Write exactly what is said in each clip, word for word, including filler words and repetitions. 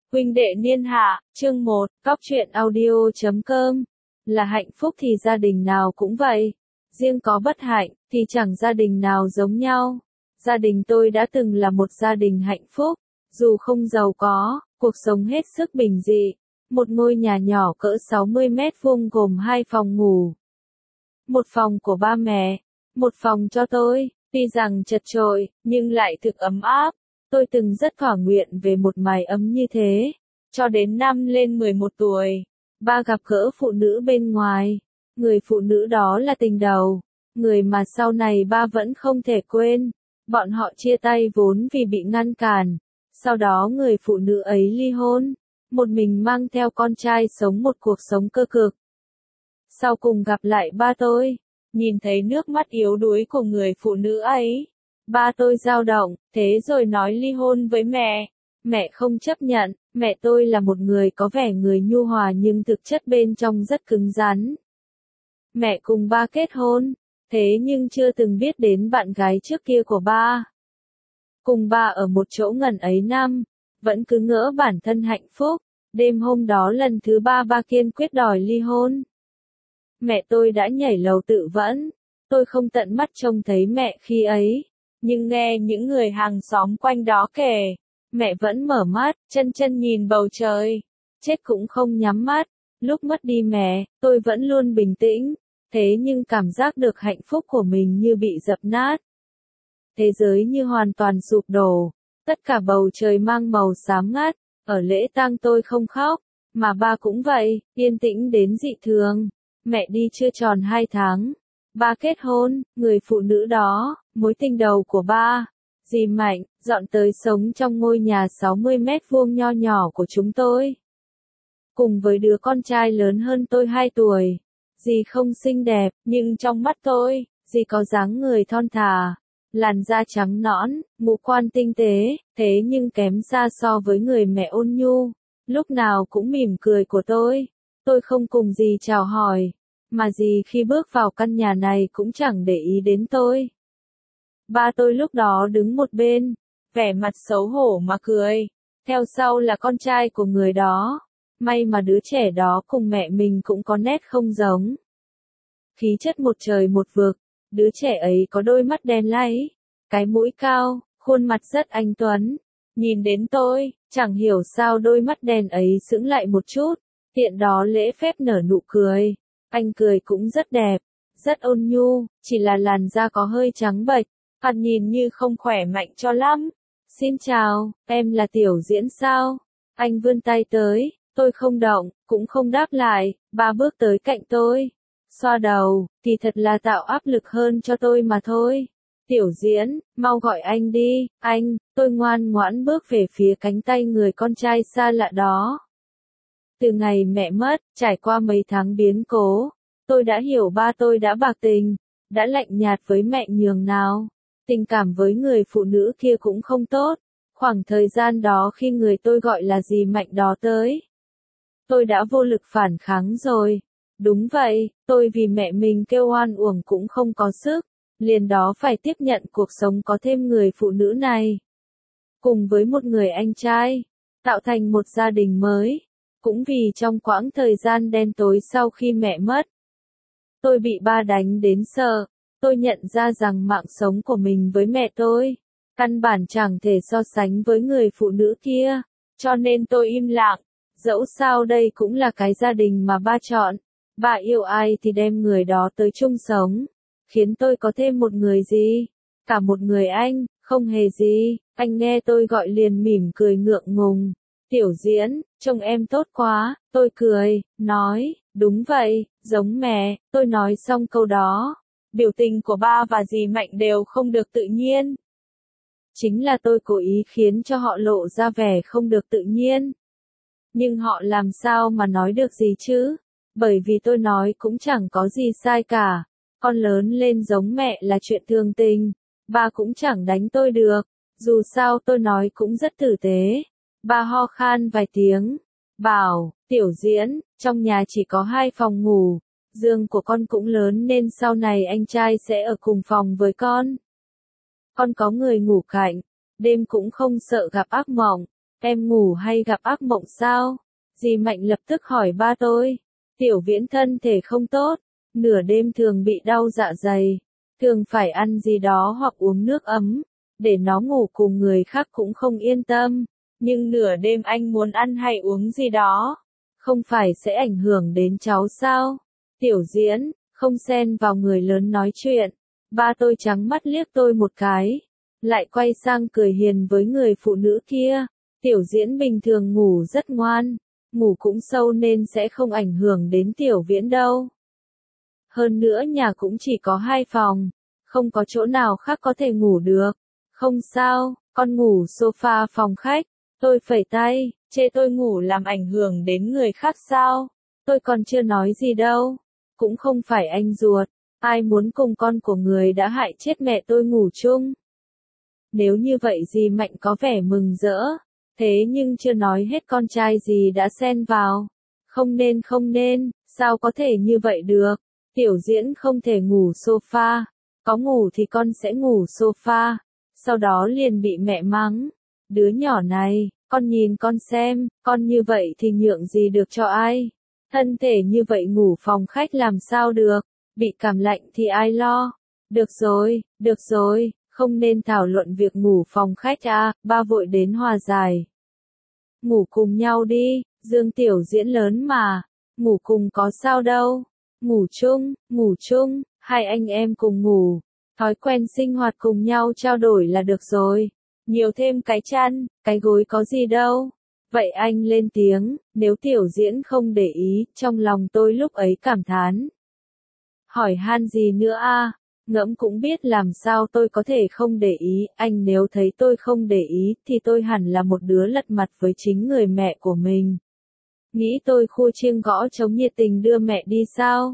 Huynh đệ niên hạ, chương một, Cóc truyện audio chấm com. Là hạnh phúc thì gia đình nào cũng vậy. Riêng có bất hạnh, thì chẳng gia đình nào giống nhau. Gia đình tôi đã từng là một gia đình hạnh phúc. Dù không giàu có, cuộc sống hết sức bình dị. Một ngôi nhà nhỏ cỡ sáu mươi mét vuông gồm hai phòng ngủ. Một phòng của ba mẹ, một phòng cho tôi. Tuy rằng chật chội, nhưng lại thực ấm áp. Tôi từng rất thỏa nguyện về một mái ấm như thế. Cho đến năm lên mười một tuổi, ba gặp gỡ phụ nữ bên ngoài. Người phụ nữ đó là tình đầu, người mà sau này ba vẫn không thể quên. Bọn họ chia tay vốn vì bị ngăn cản. Sau đó người phụ nữ ấy ly hôn, một mình mang theo con trai sống một cuộc sống cơ cực. Sau cùng gặp lại ba tôi, nhìn thấy nước mắt yếu đuối của người phụ nữ ấy. Ba tôi dao động, thế rồi nói ly hôn với mẹ. Mẹ không chấp nhận, mẹ tôi là một người có vẻ người nhu hòa nhưng thực chất bên trong rất cứng rắn. Mẹ cùng ba kết hôn, thế nhưng chưa từng biết đến bạn gái trước kia của ba. Cùng ba ở một chỗ ngần ấy năm, vẫn cứ ngỡ bản thân hạnh phúc. Đêm hôm đó lần thứ ba ba kiên quyết đòi ly hôn. Mẹ tôi đã nhảy lầu tự vẫn, tôi không tận mắt trông thấy mẹ khi ấy. Nhưng nghe những người hàng xóm quanh đó kể, mẹ vẫn mở mắt, chân chân nhìn bầu trời, chết cũng không nhắm mắt. Lúc mất đi mẹ, tôi vẫn luôn bình tĩnh, thế nhưng cảm giác được hạnh phúc của mình như bị dập nát. Thế giới như hoàn toàn sụp đổ, tất cả bầu trời mang màu xám ngắt. Ở lễ tang tôi không khóc, mà ba cũng vậy, yên tĩnh đến dị thường. Mẹ đi chưa tròn hai tháng, ba kết hôn, người phụ nữ đó, mối tình đầu của ba, dì Mạnh, dọn tới sống trong ngôi nhà sáu mươi mét vuông nho nhỏ của chúng tôi. Cùng với đứa con trai lớn hơn tôi hai tuổi, dì không xinh đẹp, nhưng trong mắt tôi, dì có dáng người thon thả, làn da trắng nõn, ngũ quan tinh tế, thế nhưng kém xa so với người mẹ ôn nhu, lúc nào cũng mỉm cười của tôi. Tôi không cùng dì chào hỏi, mà dì khi bước vào căn nhà này cũng chẳng để ý đến tôi. Ba tôi lúc đó đứng một bên, vẻ mặt xấu hổ mà cười. Theo sau là con trai của người đó. May mà đứa trẻ đó cùng mẹ mình cũng có nét không giống. Khí chất một trời một vực, đứa trẻ ấy có đôi mắt đen láy, cái mũi cao, khuôn mặt rất anh tuấn. Nhìn đến tôi, chẳng hiểu sao đôi mắt đen ấy sững lại một chút, tiện đó lễ phép nở nụ cười. Anh cười cũng rất đẹp, rất ôn nhu, chỉ là làn da có hơi trắng bệch, mặt nhìn như không khỏe mạnh cho lắm. Xin chào, em là Tiểu Diễn sao? Anh vươn tay tới, tôi không động, cũng không đáp lại, ba bước tới cạnh tôi. Xoa đầu, thì thật là tạo áp lực hơn cho tôi mà thôi. Tiểu Diễn, mau gọi anh đi, anh, tôi ngoan ngoãn bước về phía cánh tay người con trai xa lạ đó. Từ ngày mẹ mất, trải qua mấy tháng biến cố, tôi đã hiểu ba tôi đã bạc tình, đã lạnh nhạt với mẹ nhường nào. Tình cảm với người phụ nữ kia cũng không tốt. Khoảng thời gian đó khi người tôi gọi là dì Mạnh đó tới, tôi đã vô lực phản kháng rồi. Đúng vậy, tôi vì mẹ mình kêu oan uổng cũng không có sức, liền đó phải tiếp nhận cuộc sống có thêm người phụ nữ này. Cùng với một người anh trai, tạo thành một gia đình mới. Cũng vì trong quãng thời gian đen tối sau khi mẹ mất, tôi bị ba đánh đến sợ. Tôi nhận ra rằng mạng sống của mình với mẹ tôi, căn bản chẳng thể so sánh với người phụ nữ kia. Cho nên tôi im lặng, dẫu sao đây cũng là cái gia đình mà ba chọn. Ba yêu ai thì đem người đó tới chung sống. Khiến tôi có thêm một người gì? Cả một người anh, không hề gì. Anh nghe tôi gọi liền mỉm cười ngượng ngùng. Tiểu Diễn, trông em tốt quá. Tôi cười, nói, đúng vậy, giống mẹ. Tôi nói xong câu đó, biểu tình của ba và dì Mạnh đều không được tự nhiên. Chính là tôi cố ý khiến cho họ lộ ra vẻ không được tự nhiên. Nhưng họ làm sao mà nói được gì chứ? Bởi vì tôi nói cũng chẳng có gì sai cả. Con lớn lên giống mẹ là chuyện thường tình. Ba cũng chẳng đánh tôi được. Dù sao tôi nói cũng rất tử tế. Ba ho khan vài tiếng, bảo, Tiểu Diễn, trong nhà chỉ có hai phòng ngủ. Giường của con cũng lớn nên sau này anh trai sẽ ở cùng phòng với con. Con có người ngủ cạnh, đêm cũng không sợ gặp ác mộng. Em ngủ hay gặp ác mộng sao? Dì Mạnh lập tức hỏi ba tôi. Tiểu Viễn thân thể không tốt, nửa đêm thường bị đau dạ dày, thường phải ăn gì đó hoặc uống nước ấm, để nó ngủ cùng người khác cũng không yên tâm. Nhưng nửa đêm anh muốn ăn hay uống gì đó, không phải sẽ ảnh hưởng đến cháu sao? Tiểu Diễn, không xen vào người lớn nói chuyện. Ba tôi trắng mắt liếc tôi một cái, lại quay sang cười hiền với người phụ nữ kia. Tiểu Diễn bình thường ngủ rất ngoan, ngủ cũng sâu nên sẽ không ảnh hưởng đến Tiểu Viễn đâu. Hơn nữa nhà cũng chỉ có hai phòng, không có chỗ nào khác có thể ngủ được. Không sao, con ngủ sofa phòng khách. Tôi phẩy tay, chê tôi ngủ làm ảnh hưởng đến người khác sao? Tôi còn chưa nói gì đâu. Cũng không phải anh ruột, ai muốn cùng con của người đã hại chết mẹ tôi ngủ chung. Nếu như vậy dì Mạnh có vẻ mừng rỡ, thế nhưng chưa nói hết con trai dì đã xen vào. Không nên không nên, sao có thể như vậy được? Tiểu Diễn không thể ngủ sofa, có ngủ thì con sẽ ngủ sofa. Sau đó liền bị mẹ mắng. Đứa nhỏ này, con nhìn con xem, con như vậy thì nhượng gì được cho ai? Thân thể như vậy ngủ phòng khách làm sao được? Bị cảm lạnh thì ai lo? Được rồi, được rồi, không nên thảo luận việc ngủ phòng khách à, ba vội đến hòa giải. Ngủ cùng nhau đi, Dương Tiểu Diễn lớn mà, ngủ cùng có sao đâu. Ngủ chung, ngủ chung, hai anh em cùng ngủ, thói quen sinh hoạt cùng nhau trao đổi là được rồi. Nhiều thêm cái chăn, cái gối có gì đâu. Vậy anh lên tiếng, nếu Tiểu Diễn không để ý, trong lòng tôi lúc ấy cảm thán. Hỏi han gì nữa a? Ngẫm cũng biết làm sao tôi có thể không để ý, anh nếu thấy tôi không để ý, thì tôi hẳn là một đứa lật mặt với chính người mẹ của mình. Nghĩ tôi khua chiêng gõ trống nhiệt tình đưa mẹ đi sao?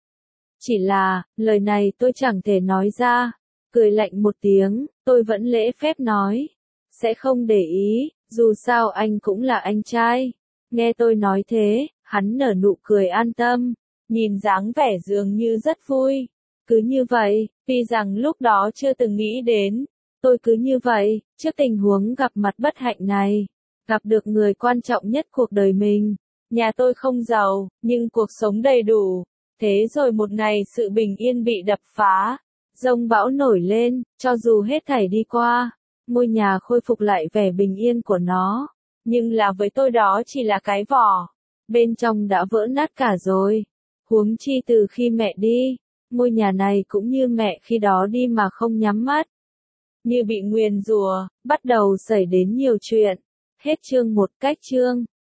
Chỉ là, lời này tôi chẳng thể nói ra. Cười lạnh một tiếng, tôi vẫn lễ phép nói. Sẽ không để ý, dù sao anh cũng là anh trai. Nghe tôi nói thế, hắn nở nụ cười an tâm, nhìn dáng vẻ dường như rất vui. Cứ như vậy, tuy rằng lúc đó chưa từng nghĩ đến, tôi cứ như vậy, trước tình huống gặp mặt bất hạnh này, gặp được người quan trọng nhất cuộc đời mình. Nhà tôi không giàu, nhưng cuộc sống đầy đủ. Thế rồi một ngày sự bình yên bị đập phá, giông bão nổi lên, cho dù hết thảy đi qua, ngôi nhà khôi phục lại vẻ bình yên của nó. Nhưng là với tôi đó chỉ là cái vỏ, bên trong đã vỡ nát cả rồi. Huống chi từ khi mẹ đi, ngôi nhà này cũng như mẹ khi đó đi mà không nhắm mắt. Như bị nguyền rủa, bắt đầu xảy đến nhiều chuyện. Hết chương một cách chương.